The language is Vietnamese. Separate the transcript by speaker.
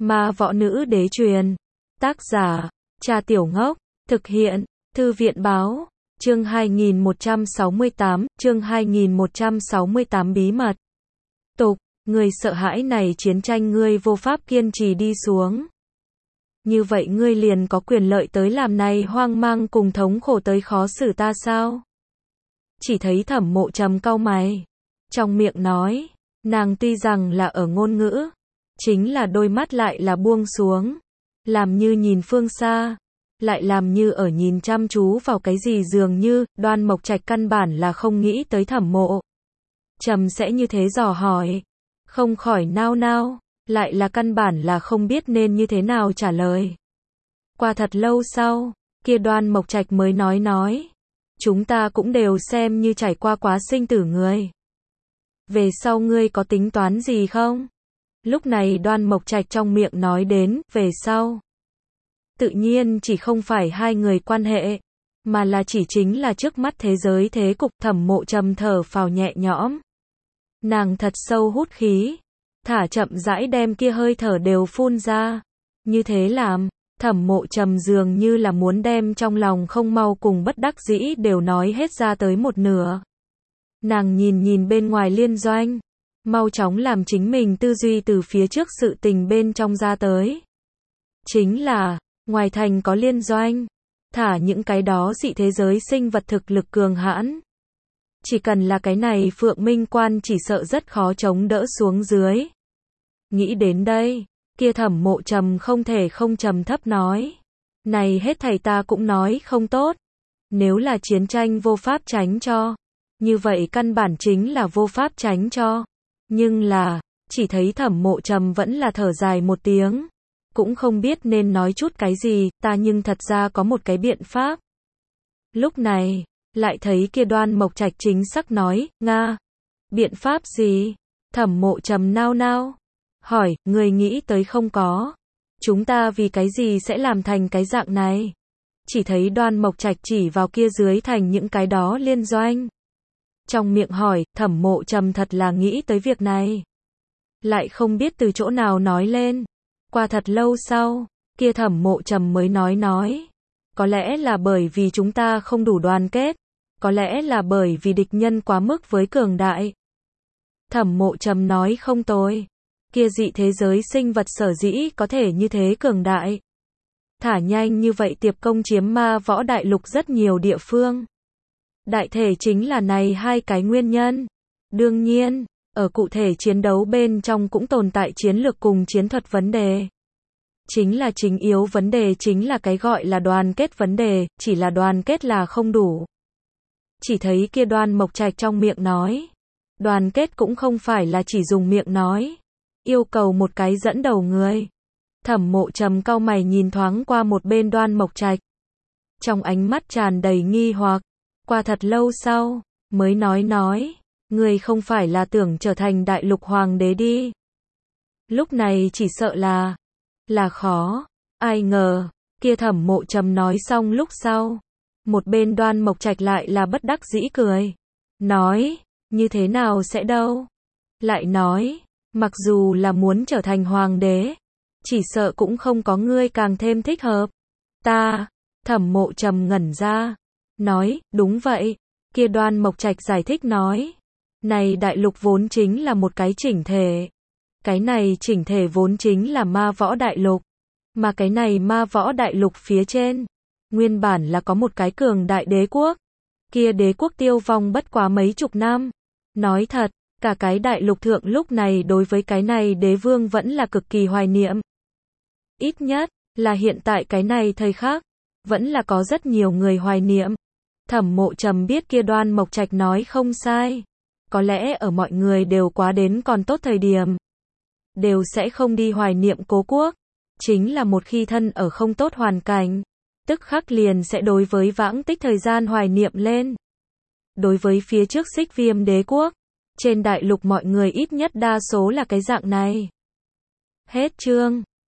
Speaker 1: Ma võ nữ đế truyền. Tác giả, Cha Tiểu Ngốc. Thực hiện, Thư viện báo. Chương 2168, bí mật. Tục, người sợ hãi này chiến tranh ngươi vô pháp kiên trì đi xuống. Như vậy ngươi liền có quyền lợi tới làm này hoang mang cùng thống khổ tới khó xử ta sao? Chỉ thấy Thẩm Mộ Trầm cau mày. Trong miệng nói, nàng tuy rằng là ở ngôn ngữ, chính là đôi mắt lại là buông xuống. Làm như nhìn phương xa, lại làm như ở nhìn chăm chú vào cái gì dường như, Đoan Mộc Trạch căn bản là không nghĩ tới Thẩm Mộ Trầm sẽ như thế dò hỏi. Không khỏi nao nao, lại là căn bản là không biết nên như thế nào trả lời. Qua thật lâu sau, kia Đoan Mộc Trạch mới nói. Chúng ta cũng đều xem như trải qua quá sinh tử người. Về sau ngươi có tính toán gì không? Lúc này Đoan Mộc Trạch trong miệng nói đến, về sau. Tự nhiên chỉ không phải hai người quan hệ, mà là chỉ chính là trước mắt thế giới thế cục. Thẩm Mộ Trầm thở phào nhẹ nhõm. Nàng thật sâu hút khí, thả chậm rãi đem kia hơi thở đều phun ra. Như thế làm, Thẩm Mộ Trầm dường như là muốn đem trong lòng không mau cùng bất đắc dĩ đều nói hết ra tới một nửa. Nàng nhìn bên ngoài liên doanh, mau chóng làm chính mình tư duy từ phía trước sự tình bên trong ra tới. Chính là, ngoài thành có liên doanh, thả những cái đó dị thế giới sinh vật thực lực cường hãn. Chỉ cần là cái này Phượng Minh Quan chỉ sợ rất khó chống đỡ xuống dưới. Nghĩ đến đây, kia Thẩm Mộ Trầm không thể không trầm thấp nói. Này hết thảy ta cũng nói không tốt. Nếu là chiến tranh vô pháp tránh cho, như vậy căn bản chính là vô pháp tránh cho. Nhưng là, chỉ thấy Thẩm Mộ Trầm vẫn là thở dài một tiếng. Cũng không biết nên nói chút cái gì, ta nhưng thật ra có một cái biện pháp. Lúc này, lại thấy kia Đoan Mộc Trạch chính xác nói, Nga. Biện pháp gì? Thẩm Mộ Trầm nao nao. Hỏi, người nghĩ tới không có? Chúng ta vì cái gì sẽ làm thành cái dạng này? Chỉ thấy Đoan Mộc Trạch chỉ vào kia dưới thành những cái đó liên doanh. Trong miệng hỏi, Thẩm Mộ Trầm thật là nghĩ tới việc này. Lại không biết từ chỗ nào nói lên. Qua thật lâu sau, kia Thẩm Mộ Trầm mới nói. Có lẽ là bởi vì chúng ta không đủ đoàn kết. Có lẽ là bởi vì địch nhân quá mức với cường đại. Thẩm Mộ Trầm nói không tồi. Kia dị thế giới sinh vật sở dĩ có thể như thế cường đại. Thả nhanh như vậy tiệp công chiếm ma võ đại lục rất nhiều địa phương. Đại thể chính là này hai cái nguyên nhân. Đương nhiên, ở cụ thể chiến đấu bên trong cũng tồn tại chiến lược cùng chiến thuật vấn đề. Chính là chính yếu vấn đề chính là cái gọi là đoàn kết vấn đề, chỉ là đoàn kết là không đủ. Chỉ thấy kia Đoan Mộc Trạch trong miệng nói. Đoàn kết cũng không phải là chỉ dùng miệng nói. Yêu cầu một cái dẫn đầu người. Thẩm Mộ Trầm cau mày nhìn thoáng qua một bên Đoan Mộc Trạch. Trong ánh mắt tràn đầy nghi hoặc. Qua thật lâu sau, mới nói. Người không phải là tưởng trở thành đại lục hoàng đế đi. Lúc này chỉ sợ là khó. Ai ngờ, kia Thẩm Mộ Trầm nói xong lúc sau. Một bên Đoan Mộc Trạch lại là bất đắc dĩ cười. Nói, như thế nào sẽ đâu? Lại nói, mặc dù là muốn trở thành hoàng đế, chỉ sợ cũng không có ngươi càng thêm thích hợp. Ta, Thẩm Mộ Trầm ngẩn ra. Nói, đúng vậy. Kia Đoan Mộc Trạch giải thích nói. Này đại lục vốn chính là một cái chỉnh thể. Cái này chỉnh thể vốn chính là ma võ đại lục. Mà cái này ma võ đại lục phía trên, nguyên bản là có một cái cường đại đế quốc. Kia đế quốc tiêu vong bất quá mấy chục năm. Nói thật, cả cái đại lục thượng lúc này đối với cái này đế vương vẫn là cực kỳ hoài niệm. Ít nhất, là hiện tại cái này thời khắc, vẫn là có rất nhiều người hoài niệm. Thẩm Mộ Trầm biết kia Đoan Mộc Trạch nói không sai. Có lẽ ở mọi người đều quá đến còn tốt thời điểm, đều sẽ không đi hoài niệm cố quốc. Chính là một khi thân ở không tốt hoàn cảnh, tức khắc liền sẽ đối với vãng tích thời gian hoài niệm lên. Đối với phía trước Xích Viêm đế quốc, trên đại lục mọi người ít nhất đa số là cái dạng này. Hết chương.